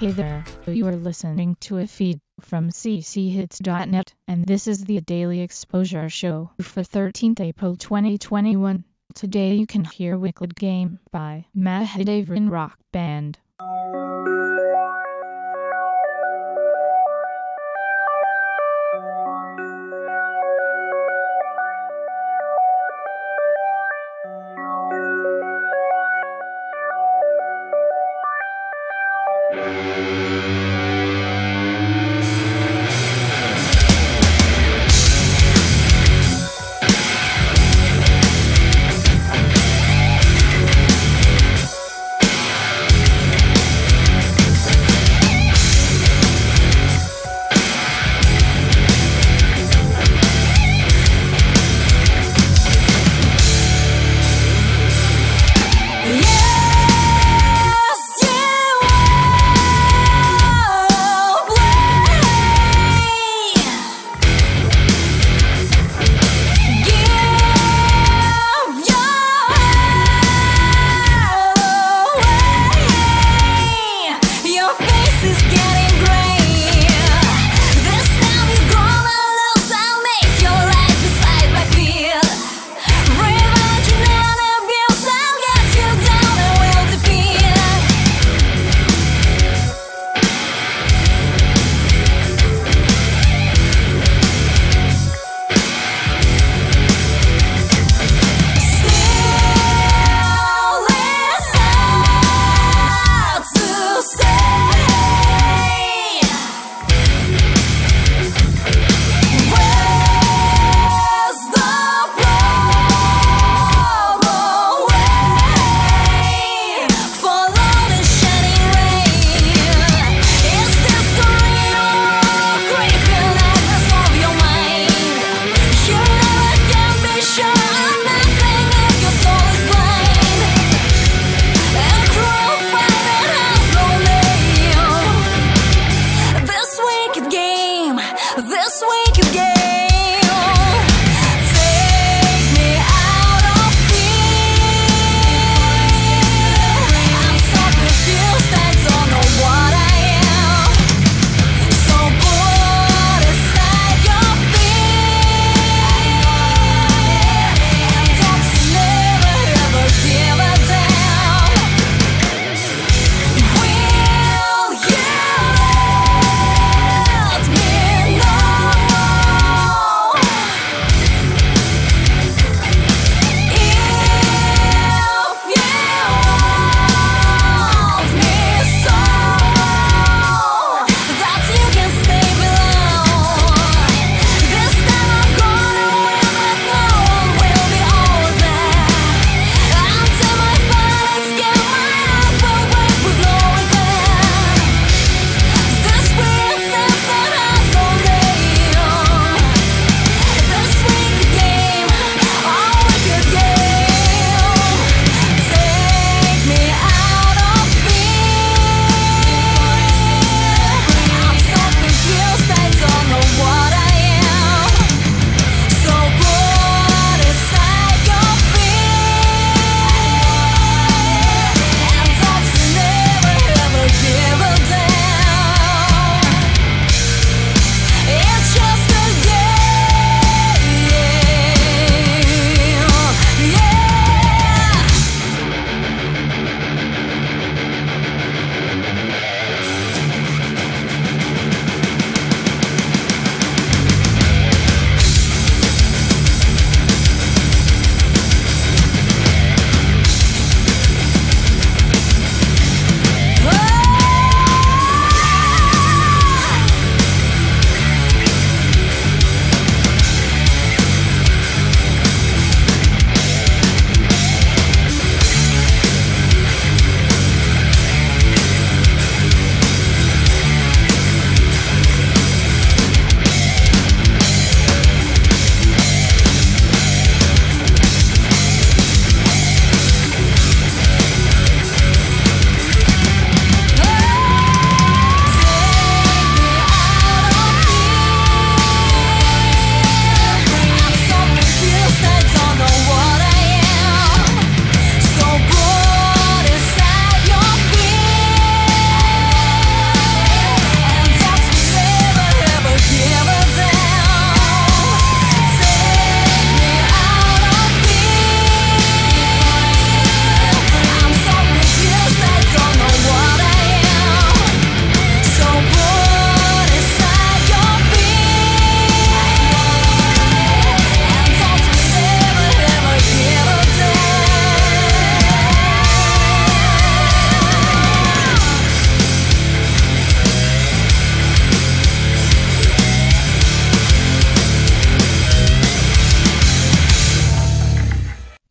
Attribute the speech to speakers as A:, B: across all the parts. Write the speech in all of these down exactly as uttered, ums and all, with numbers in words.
A: Hey there, you are listening to a feed from c c hits dot net, and this is the Daily Exposure Show for thirteenth April twenty twenty-one. Today you can hear Wicked Game by Mahadevan Rock Band.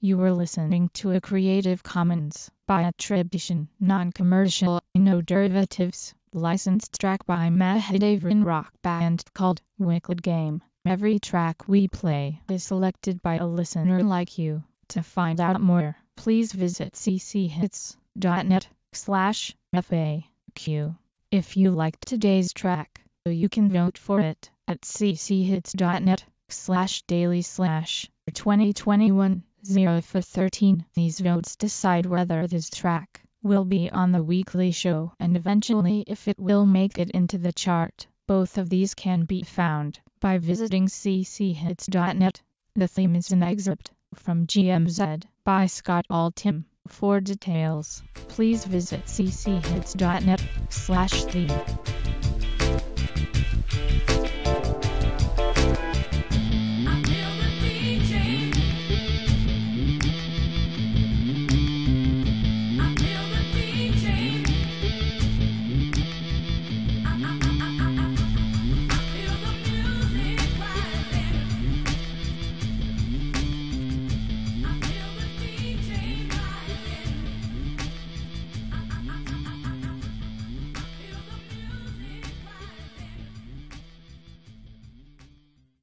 A: You were listening to a Creative Commons by attribution, non-commercial, no derivatives, licensed track by Mahadevran Rock Band called Wicked Game. Every track we play is selected by a listener like you. To find out more, please visit cchits.net slash FAQ. If you liked today's track, you can vote for it at cchits.net slash daily slash twenty twenty-one zero for thirteen. These votes decide whether this track will be on the weekly show and eventually if it will make it into the chart. Both of these can be found by visiting cchits.net. The theme is an excerpt from G M Z by Scott Altham. For details, please visit cchits.net slash theme.